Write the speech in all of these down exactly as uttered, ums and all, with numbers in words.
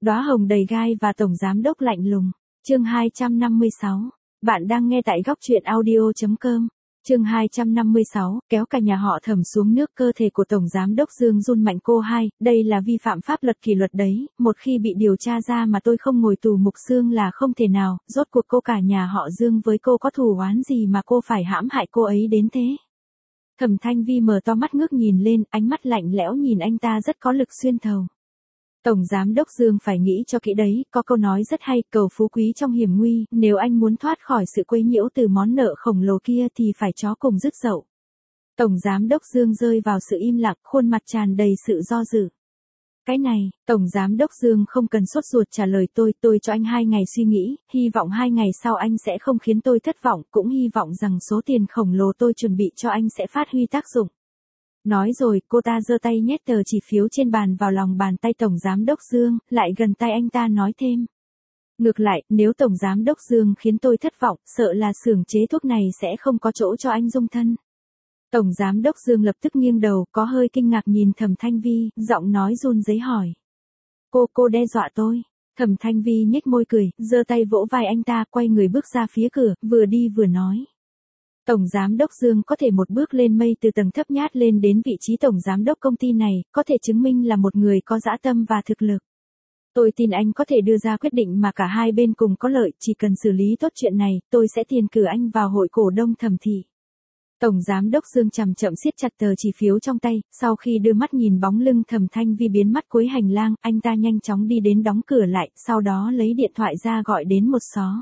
Đóa hồng đầy gai và tổng giám đốc lạnh lùng. Chương hai trăm năm mươi sáu. Bạn đang nghe tại góc truyện audio chấm com. Chương hai trăm năm mươi sáu, kéo cả nhà họ Thẩm xuống nước. Cơ thể của tổng giám đốc Dương run mạnh. Cô hai, đây là vi phạm pháp luật kỷ luật đấy, một khi bị điều tra ra mà tôi không ngồi tù mục xương là không thể nào. Rốt cuộc cô cả nhà họ Dương với cô có thù oán gì mà cô phải hãm hại cô ấy đến thế? Thẩm Thanh Vi mở to mắt ngước nhìn lên, ánh mắt lạnh lẽo nhìn anh ta rất có lực xuyên thấu. Tổng giám đốc Dương phải nghĩ cho kỹ đấy, có câu nói rất hay, cầu phú quý trong hiểm nguy, nếu anh muốn thoát khỏi sự quấy nhiễu từ món nợ khổng lồ kia thì phải chó cùng rứt dậu. Tổng giám đốc Dương rơi vào sự im lặng, khuôn mặt tràn đầy sự do dự. Cái này, Tổng giám đốc Dương không cần sốt ruột trả lời tôi, tôi cho anh hai ngày suy nghĩ, hy vọng hai ngày sau anh sẽ không khiến tôi thất vọng, cũng hy vọng rằng số tiền khổng lồ tôi chuẩn bị cho anh sẽ phát huy tác dụng. Nói rồi, cô ta giơ tay nhét tờ chỉ phiếu trên bàn vào lòng bàn tay Tổng giám đốc Dương, lại gần tay anh ta nói thêm. Ngược lại, nếu Tổng giám đốc Dương khiến tôi thất vọng, sợ là xưởng chế thuốc này sẽ không có chỗ cho anh dung thân. Tổng giám đốc Dương lập tức nghiêng đầu, có hơi kinh ngạc nhìn Thẩm Thanh Vi, giọng nói run rẩy hỏi. Cô, cô đe dọa tôi. Thẩm Thanh Vi nhếch môi cười, giơ tay vỗ vai anh ta, quay người bước ra phía cửa, vừa đi vừa nói. Tổng giám đốc Dương có thể một bước lên mây từ tầng thấp nhát lên đến vị trí tổng giám đốc công ty này, có thể chứng minh là một người có dã tâm và thực lực. Tôi tin anh có thể đưa ra quyết định mà cả hai bên cùng có lợi, chỉ cần xử lý tốt chuyện này, tôi sẽ tiền cử anh vào hội cổ đông Thẩm thị. Tổng giám đốc Dương chậm chậm siết chặt tờ chỉ phiếu trong tay, sau khi đưa mắt nhìn bóng lưng Thẩm Thanh Vi biến mất cuối hành lang, anh ta nhanh chóng đi đến đóng cửa lại, sau đó lấy điện thoại ra gọi đến một xó.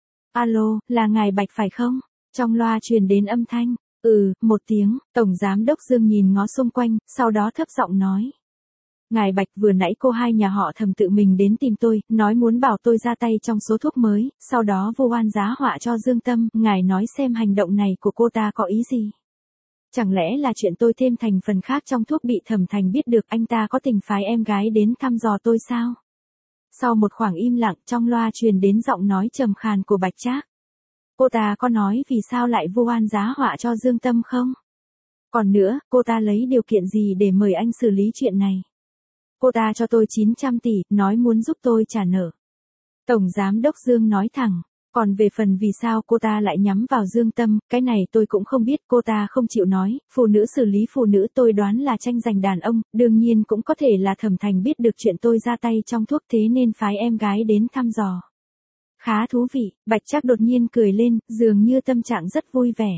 Alo, là ngài Bạch phải không? Trong loa truyền đến âm thanh, ừ, một tiếng, Tổng giám đốc Dương nhìn ngó xung quanh, sau đó thấp giọng nói. Ngài Bạch, vừa nãy cô hai nhà họ Thẩm tự mình đến tìm tôi, nói muốn bảo tôi ra tay trong số thuốc mới, sau đó vu oan giá họa cho Dương Tâm, ngài nói xem hành động này của cô ta có ý gì? Chẳng lẽ là chuyện tôi thêm thành phần khác trong thuốc bị Thẩm Thành biết được anh ta có tình phái em gái đến thăm dò tôi sao? Sau một khoảng im lặng, trong loa truyền đến giọng nói trầm khàn của Bạch Trác. Cô ta có nói vì sao lại vu oan giá họa cho Dương Tâm không? Còn nữa, cô ta lấy điều kiện gì để mời anh xử lý chuyện này? Cô ta cho tôi chín trăm tỷ, nói muốn giúp tôi trả nợ. Tổng giám đốc Dương nói thẳng, còn về phần vì sao cô ta lại nhắm vào Dương Tâm, cái này tôi cũng không biết, cô ta không chịu nói, phụ nữ xử lý phụ nữ tôi đoán là tranh giành đàn ông, đương nhiên cũng có thể là Thẩm Thành biết được chuyện tôi ra tay trong thuốc thế nên phái em gái đến thăm dò. Khá thú vị, Bạch Trác đột nhiên cười lên, dường như tâm trạng rất vui vẻ.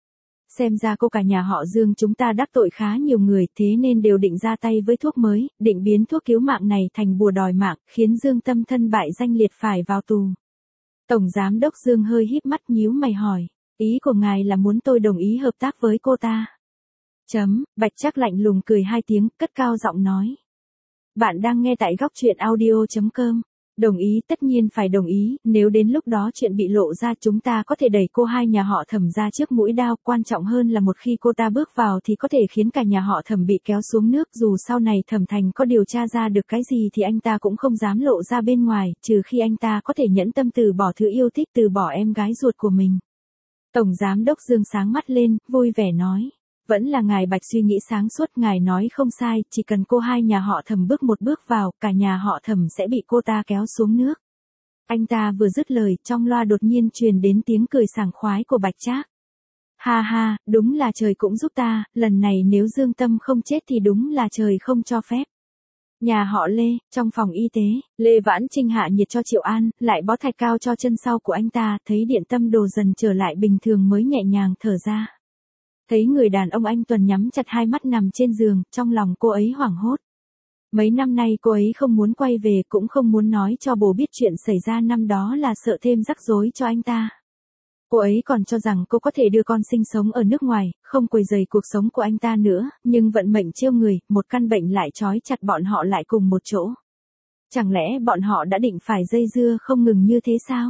Xem ra cô cả nhà họ Dương chúng ta đắc tội khá nhiều người, thế nên đều định ra tay với thuốc mới, định biến thuốc cứu mạng này thành bùa đòi mạng, khiến Dương Tâm thân bại danh liệt phải vào tù. Tổng giám đốc Dương hơi híp mắt nhíu mày hỏi, ý của ngài là muốn tôi đồng ý hợp tác với cô ta? Chấm, Bạch Trác lạnh lùng cười hai tiếng, cất cao giọng nói. Bạn đang nghe tại góc truyện audio chấm com. Đồng ý, tất nhiên phải đồng ý, nếu đến lúc đó chuyện bị lộ ra chúng ta có thể đẩy cô hai nhà họ Thẩm ra trước mũi đao, quan trọng hơn là một khi cô ta bước vào thì có thể khiến cả nhà họ Thẩm bị kéo xuống nước, dù sau này Thẩm Thành có điều tra ra được cái gì thì anh ta cũng không dám lộ ra bên ngoài, trừ khi anh ta có thể nhẫn tâm từ bỏ thứ yêu thích, từ bỏ em gái ruột của mình. Tổng giám đốc Dương sáng mắt lên, vui vẻ nói. Vẫn là ngài Bạch suy nghĩ sáng suốt, ngài nói không sai, chỉ cần cô hai nhà họ Thẩm bước một bước vào, cả nhà họ Thẩm sẽ bị cô ta kéo xuống nước. Anh ta vừa dứt lời, trong loa đột nhiên truyền đến tiếng cười sảng khoái của Bạch Trác. Ha ha, đúng là trời cũng giúp ta, lần này nếu Dương Tâm không chết thì đúng là trời không cho phép. Nhà họ Lê, trong phòng y tế, Lê Vãn Trinh hạ nhiệt cho Triệu An, lại bó thạch cao cho chân sau của anh ta, thấy điện tâm đồ dần trở lại bình thường mới nhẹ nhàng thở ra. Thấy người đàn ông anh tuần nhắm chặt hai mắt nằm trên giường, trong lòng cô ấy hoảng hốt. Mấy năm nay cô ấy không muốn quay về, cũng không muốn nói cho bố biết chuyện xảy ra năm đó là sợ thêm rắc rối cho anh ta. Cô ấy còn cho rằng cô có thể đưa con sinh sống ở nước ngoài, không quấy rầy cuộc sống của anh ta nữa, nhưng vận mệnh trêu người, một căn bệnh lại trói chặt bọn họ lại cùng một chỗ. Chẳng lẽ bọn họ đã định phải dây dưa không ngừng như thế sao?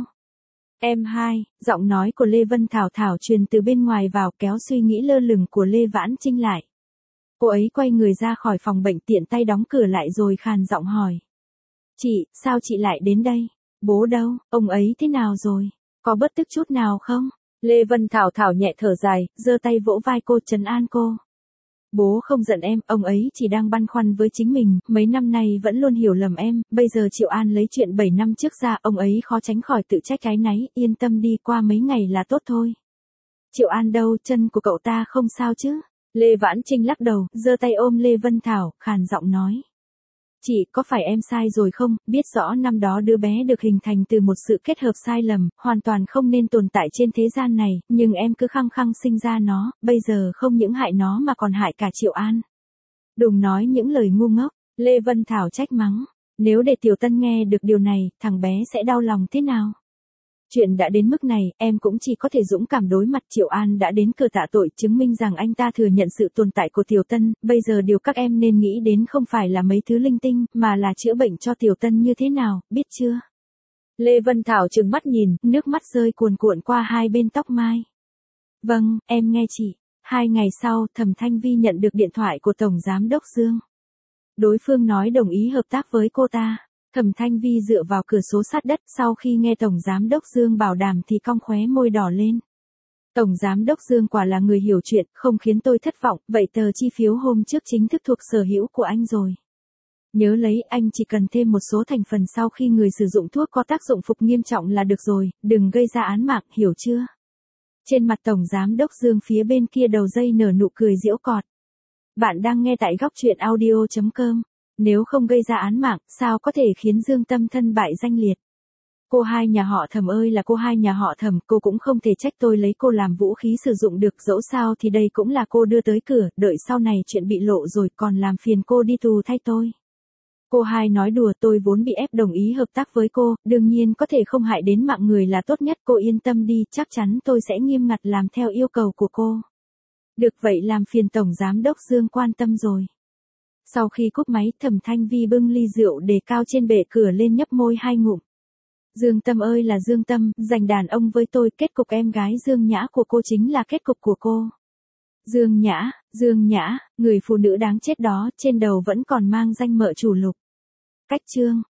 Em hai, giọng nói của Lê Vân Thảo Thảo truyền từ bên ngoài vào, kéo suy nghĩ lơ lửng của Lê Vãn Trinh lại. Cô ấy quay người ra khỏi phòng bệnh, tiện tay đóng cửa lại rồi khàn giọng hỏi. Chị, sao chị lại đến đây? Bố đâu, ông ấy thế nào rồi? Có bất tức chút nào không? Lê Vân Thảo Thảo nhẹ thở dài, giơ tay vỗ vai cô trấn an cô. Bố không giận em, ông ấy chỉ đang băn khoăn với chính mình, mấy năm nay vẫn luôn hiểu lầm em, bây giờ Triệu An lấy chuyện bảy năm trước ra, ông ấy khó tránh khỏi tự trách cái náy, yên tâm đi, qua mấy ngày là tốt thôi. Triệu An đâu, chân của cậu ta không sao chứ? Lê Vãn Trinh lắc đầu, giơ tay ôm Lê Vân Thảo, khàn giọng nói. Chị, có phải em sai rồi không, biết rõ năm đó đứa bé được hình thành từ một sự kết hợp sai lầm, hoàn toàn không nên tồn tại trên thế gian này, nhưng em cứ khăng khăng sinh ra nó, bây giờ không những hại nó mà còn hại cả Triệu An. Đừng nói những lời ngu ngốc, Lê Vân Thảo trách mắng, nếu để Tiểu Tân nghe được điều này, thằng bé sẽ đau lòng thế nào? Chuyện đã đến mức này, em cũng chỉ có thể dũng cảm đối mặt. Triệu An đã đến cửa tạ tội, chứng minh rằng anh ta thừa nhận sự tồn tại của Tiểu Tân, bây giờ điều các em nên nghĩ đến không phải là mấy thứ linh tinh, mà là chữa bệnh cho Tiểu Tân như thế nào, biết chưa? Lê Vân Thảo trừng mắt nhìn, nước mắt rơi cuồn cuộn qua hai bên tóc mai. Vâng, em nghe chị. Hai ngày sau, Thẩm Thanh Vi nhận được điện thoại của Tổng Giám đốc Dương. Đối phương nói đồng ý hợp tác với cô ta. Thẩm Thanh Vi dựa vào cửa sổ sát đất, sau khi nghe Tổng Giám đốc Dương bảo đảm thì cong khóe môi đỏ lên. Tổng Giám đốc Dương quả là người hiểu chuyện, không khiến tôi thất vọng, vậy tờ chi phiếu hôm trước chính thức thuộc sở hữu của anh rồi. Nhớ lấy, anh chỉ cần thêm một số thành phần sau khi người sử dụng thuốc có tác dụng phụ nghiêm trọng là được rồi, đừng gây ra án mạng, hiểu chưa? Trên mặt Tổng Giám đốc Dương phía bên kia đầu dây nở nụ cười giễu cọt. Bạn đang nghe tại góc truyện audio chấm com. Nếu không gây ra án mạng, sao có thể khiến Dương Tâm thân bại danh liệt? Cô hai nhà họ Thẩm ơi là cô hai nhà họ Thẩm, cô cũng không thể trách tôi lấy cô làm vũ khí sử dụng được, dẫu sao thì đây cũng là cô đưa tới cửa, đợi sau này chuyện bị lộ rồi còn làm phiền cô đi tù thay tôi. Cô hai nói đùa, tôi vốn bị ép đồng ý hợp tác với cô, đương nhiên có thể không hại đến mạng người là tốt nhất, cô yên tâm đi, chắc chắn tôi sẽ nghiêm ngặt làm theo yêu cầu của cô. Được vậy làm phiền Tổng Giám đốc Dương quan tâm rồi. Sau khi cúp máy, Thẩm Thanh Vi bưng ly rượu đề cao trên bệ cửa lên nhấp môi hai ngụm. Dương Tâm ơi là Dương Tâm, giành đàn ông với tôi, kết cục em gái Dương Nhã của cô chính là kết cục của cô. Dương Nhã, Dương Nhã, người phụ nữ đáng chết đó, trên đầu vẫn còn mang danh mợ chủ lục. Cách chương.